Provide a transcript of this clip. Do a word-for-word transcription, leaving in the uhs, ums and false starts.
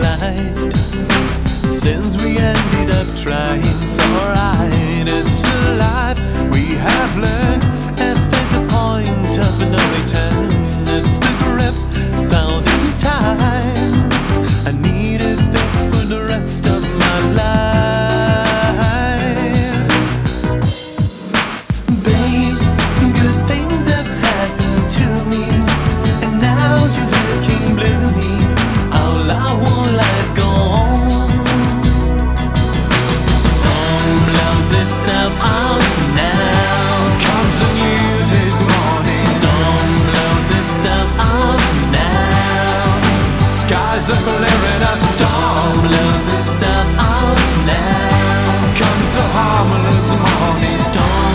night. Since we ended up trying, it's alright, it's alive. We have learned if there's a point of no return, it's the grip found in time. I needed this for the rest of my life. Babe, good things have happened to me, and now you're looking gloomy. All I want, life's gone. Storm blows itself out now. Comes a new day's morning. Storm blows itself out now. Skies are clearing, a storm blows itself out now. Comes a harmless morning. Storm